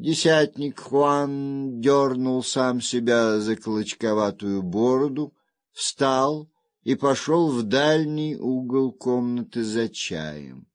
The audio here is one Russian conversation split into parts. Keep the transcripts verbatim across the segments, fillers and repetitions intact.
Десятник Хуан дернул сам себя за клочковатую бороду, встал и пошел в дальний угол комнаты за чаем.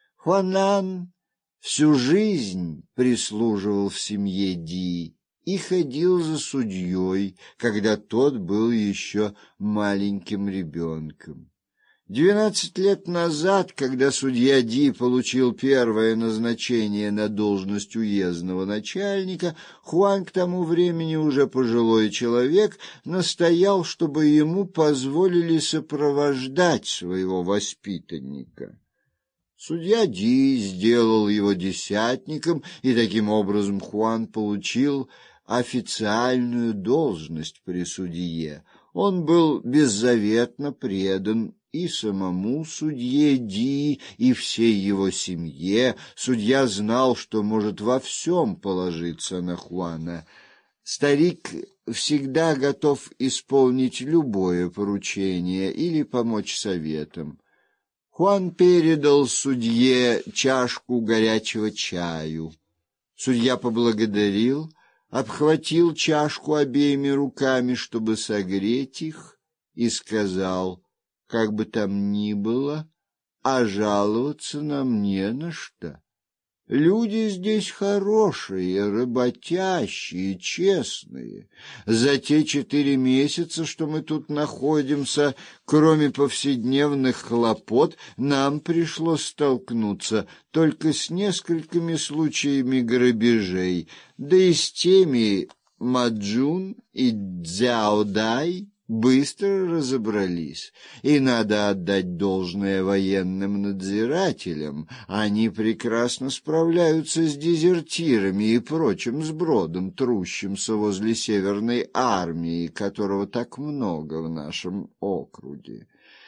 Хуанан всю жизнь прислуживал в семье Ди и ходил за судьей, когда тот был еще маленьким ребенком. Двенадцать лет назад, когда судья Ди получил первое назначение на должность уездного начальника, Хуан, к тому времени уже пожилой человек, настоял, чтобы ему позволили сопровождать своего воспитанника. Судья Ди сделал его десятником, и таким образом Хуан получил официальную должность при судье. Он был беззаветно предан и самому судье Ди, и всей его семье. Судья знал, что может во всем положиться на Хуана. Старик всегда готов исполнить любое поручение или помочь советом. Хуан передал судье чашку горячего чаю. Судья поблагодарил, обхватил чашку обеими руками, чтобы согреть их, и сказал: «Как бы там ни было, а жаловаться нам не на что. Люди здесь хорошие, работящие, честные. За те четыре месяца, что мы тут находимся, кроме повседневных хлопот, нам пришлось столкнуться только с несколькими случаями грабежей, да и с теми Маджун и Цзяодай быстро разобрались, и надо отдать должное военным надзирателям. Они прекрасно справляются с дезертирами и прочим сбродом, трущимся возле Северной армии, которого так много в нашем округе.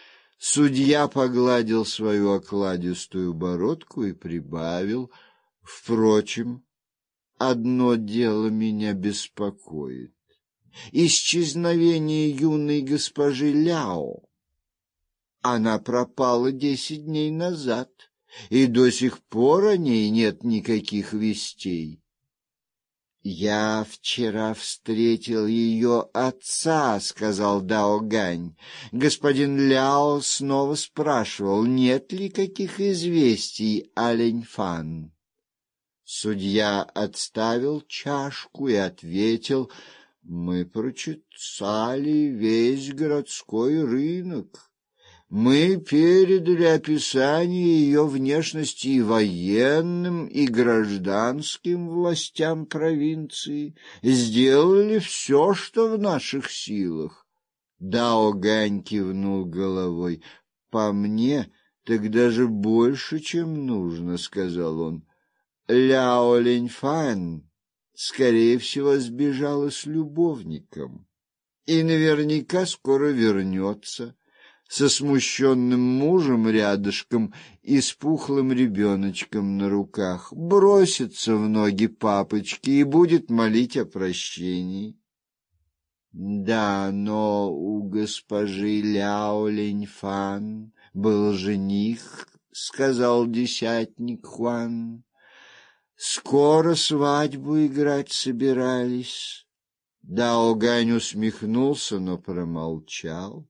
Судья погладил свою окладистую бородку и прибавил: «Впрочем, одно дело меня беспокоит. Исчезновение юной госпожи Ляо. Она пропала десять дней назад, и до сих пор о ней нет никаких вестей. Я вчера встретил ее отца, — сказал Дао Гань. Господин Ляо снова спрашивал, нет ли каких известий о Линьфан. Судья отставил чашку и ответил: мы прочесали весь городской рынок. Мы передали описание ее внешности и военным, и гражданским властям провинции, сделали все, что в наших силах. Дао Гань кивнул головой. По мне, так даже больше, чем нужно, — сказал он. Ляо Линьфан, скорее всего, сбежала с любовником и наверняка скоро вернется со смущенным мужем рядышком и с пухлым ребеночком на руках, бросится в ноги папочки и будет молить о прощении. Да, но у госпожи Ляо Линьфан был жених, — сказал десятник Хуан. Скоро свадьбу играть собирались. Дао Гань усмехнулся, но промолчал.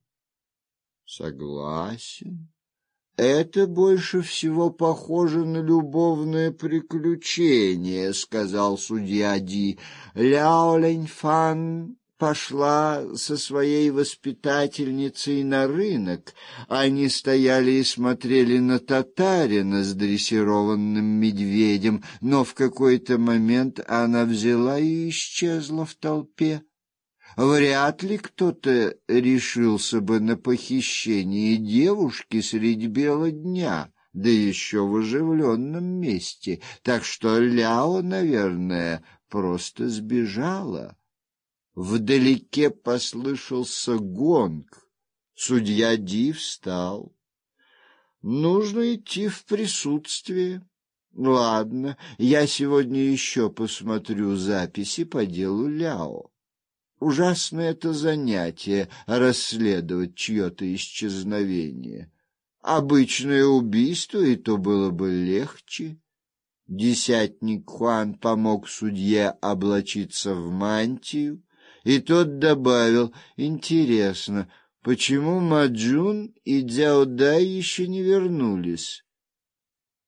Согласен. Это больше всего похоже на любовное приключение, — сказал судья Ди. Ляо Линьфан пошла со своей воспитательницей на рынок. Они стояли и смотрели на татарина с дрессированным медведем, но в какой-то момент она взяла и исчезла в толпе. Вряд ли кто-то решился бы на похищение девушки средь бела дня, да еще в оживленном месте, так что Ляо, наверное, просто сбежала. Вдалеке послышался гонг. Судья Ди встал. Нужно идти в присутствие. Ладно, я сегодня еще посмотрю записи по делу Ляо. Ужасно это занятие — расследовать чье-то исчезновение. Обычное убийство, и то было бы легче. Десятник Хуан помог судье облачиться в мантию, и тот добавил: «Интересно, почему Маджун и Дзяодай еще не вернулись?»